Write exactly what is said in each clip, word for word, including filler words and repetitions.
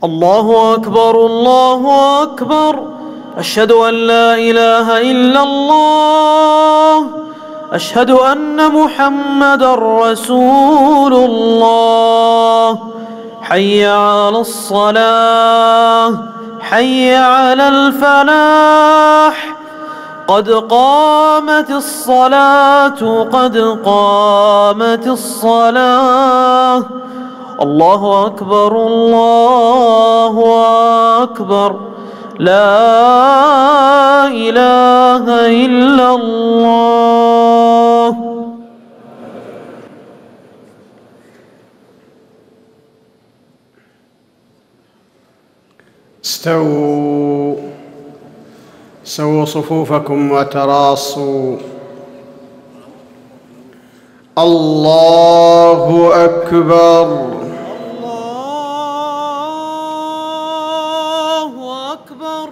الله أكبر الله أكبر. أشهد أن لا إله إلا الله. أشهد أن محمدًا رسول الله. حي على الصلاة، حي على الفلاح. قد قامت الصلاة، قد قامت الصلاة. الله أكبر الله أكبر. لا إله إلا الله. استووا سووا صفوفكم وتراصوا. الله أكبر. الله أكبر.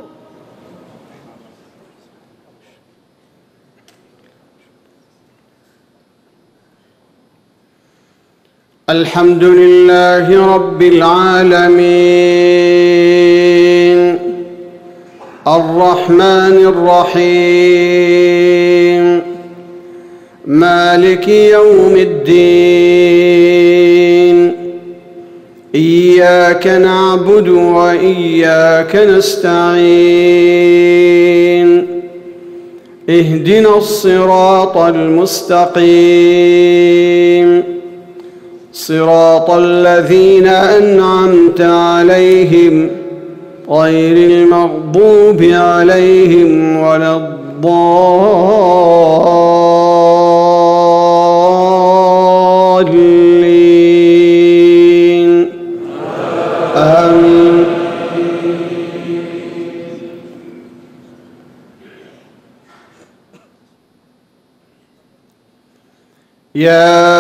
الحمد لله رب العالمين، الرحمن الرحيم، مالك يوم الدين. إياك نعبد وإياك نستعين. اهدنا الصراط المستقيم، صراط الذين أنعمت عليهم غير المغضوب عليهم ولا الضالين. آمين. يا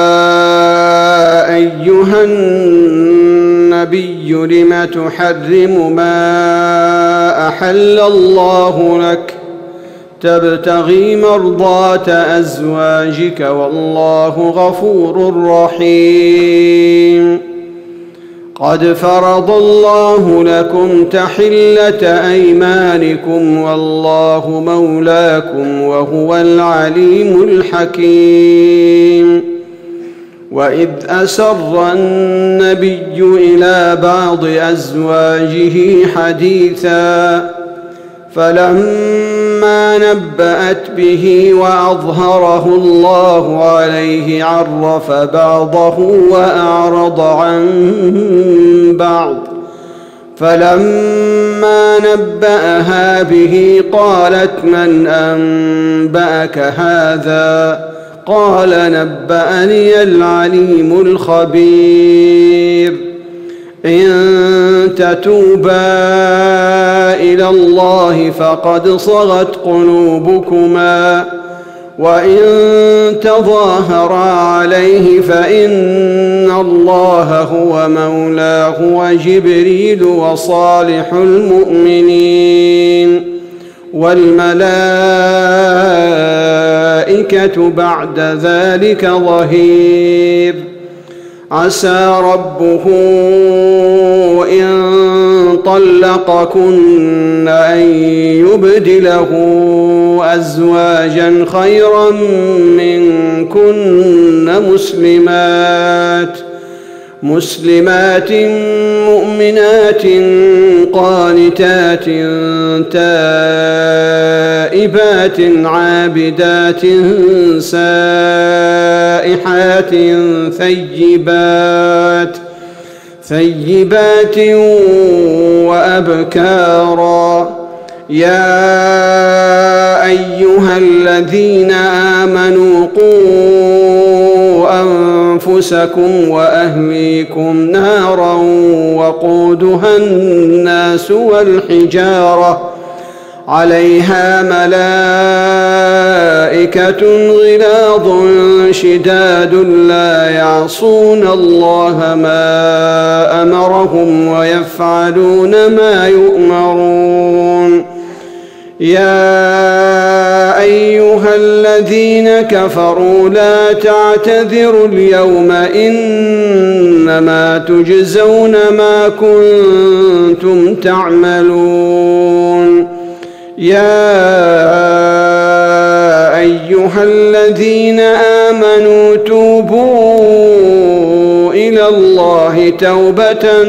أيها النبي لم تحرم ما أحل الله لك تبتغي مرضات أزواجك والله غفور رحيم. قد فرض الله لكم تحلة أيمانكم والله مولاكم وهو العليم الحكيم. وإذ أسر النبي إلى بعض أزواجه حديثا فلما نبأت به وأظهره الله عليه عرف بعضه وأعرض عن بعض. فلما نبأها به قالت من أنبأك هذا؟ قال نبأني العليم الخبير. إن تتوبا إلى الله فقد صغت قلوبكما وإن تظاهرا عليه فإن الله هو مولاه وجبريل وصالح المؤمنين والملائكة بعد ذلك ظهير. عسى ربه إن طلقكن أن يبدله أزواجا خيرا منكن مسلمات مسلمات مؤمنات قانتات تائبات عابدات سائحات ثيبات ثيبات وأبكارا. يا أيها الذين آمنوا قوا أنفسكم وأهليكم نارا وقودها الناس والحجارة عليها ملائكة غلاظ شداد لا يعصون الله ما أمرهم ويفعلون ما يؤمرون. يا أيها الذين كفروا لا تعتذروا اليوم إنما تجزون ما كنتم تعملون يا أيها الذين آمنوا توبوا إلى الله توبة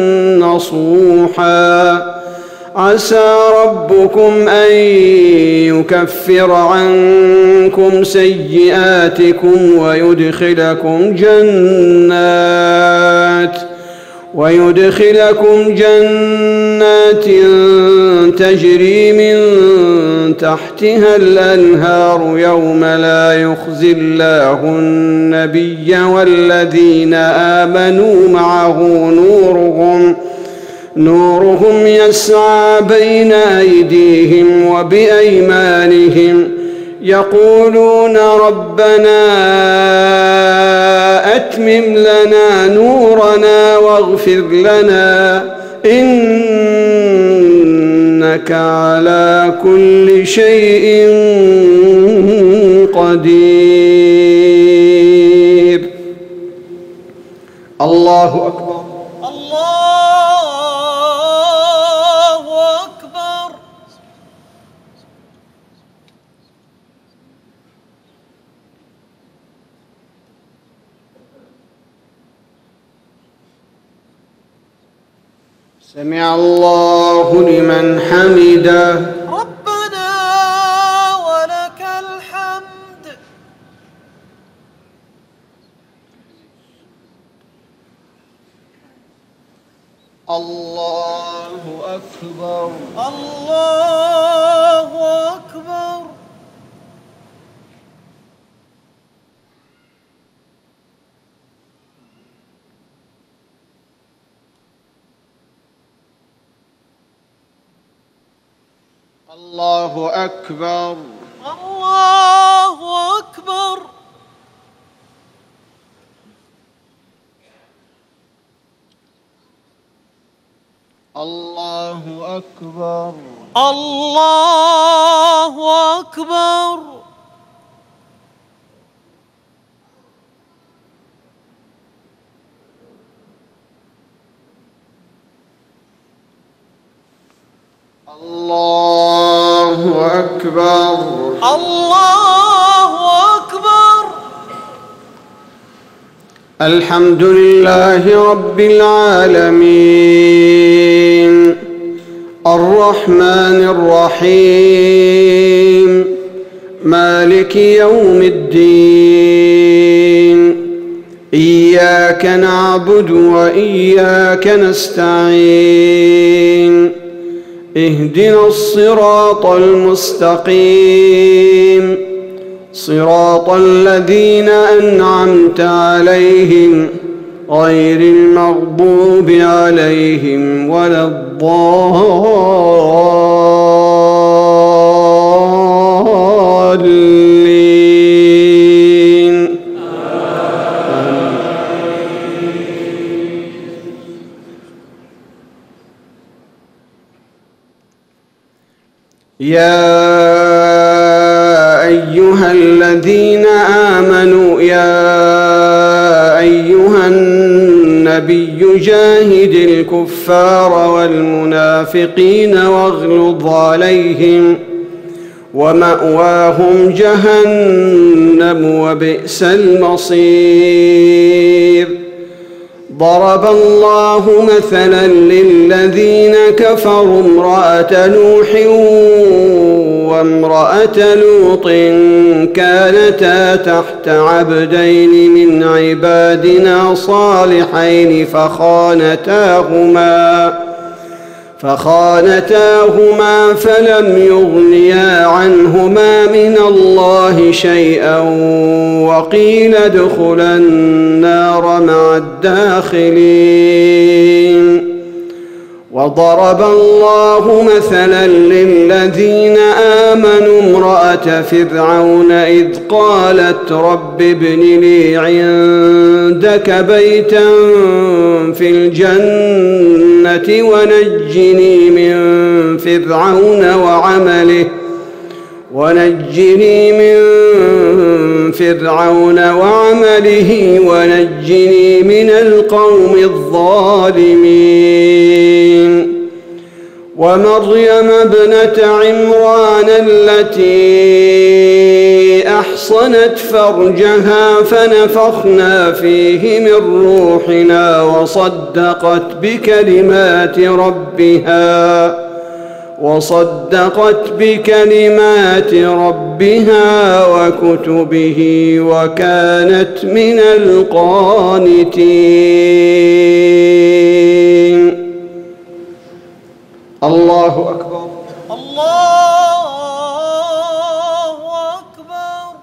نصوحا عسى ربكم أن يكفر عنكم سيئاتكم ويدخلكم جنات ويدخلكم جنات تجري من تحتها الأنهار يوم لا يخزي الله النبي والذين آمنوا معه نورهم نورهم يسعى بين أيديهم وبأيمانهم يقولون ربنا أتمم لنا نورنا واغفر لنا إنك على كل شيء قدير. الله أكبر. سمع الله لمن حمده. ربنا ولك الحمد. الله أكبر. الله أكبر. الله أكبر. الله أكبر. الله أكبر. الله أكبر. الله أكبر. الله أكبر. الحمد لله رب العالمين الرحمن الرحيم مالك يوم الدين إياك نعبد وإياك نستعين اهدنا الصراط المستقيم صراط الذين أنعمت عليهم غير المغضوب عليهم ولا الضالين. يا أيها الذين آمنوا يا أيها النبي جاهد الكفار والمنافقين واغلظ عليهم ومأواهم جهنم وبئس المصير. ضرب الله مثلا للذين كفروا امرأة نوح وامرأة لوط كانتا تحت عبدين من عبادنا صالحين فخانتاهما فخانتاهما فلم يغنيا عنهما من الله شيئا وقيل ادخلا النار مع الداخلين. وضرب الله مثلا للذين آمنوا امرأة فرعون إذ قالت رب ابن لي عندك بيتا في الجنة ونجني من فرعون وعمله ونجني من فرعون وعمله ونجني من القوم الظالمين ومريم ابنة عمران التي أحصنت فرجها فنفخنا فيه من روحنا وصدقت بكلمات ربها وصدقت بكلمات ربها وكتبه وكانت من القانتين. الله أكبر. الله أكبر.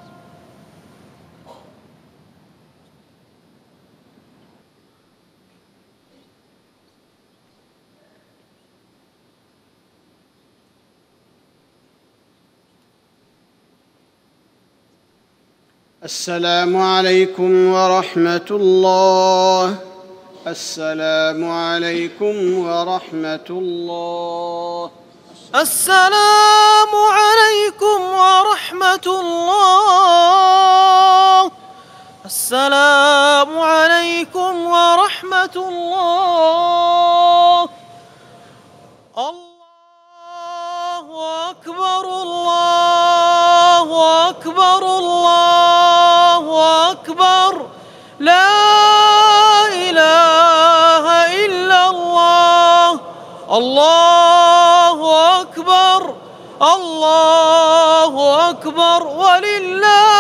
السلام عليكم ورحمة الله. السلام عليكم ورحمة الله. السلام عليكم ورحمة الله. السلام عليكم ورحمة الله. الله أكبر. الله أكبر. الله أكبر. لا إله إلا الله. الله أكبر. الله أكبر ولله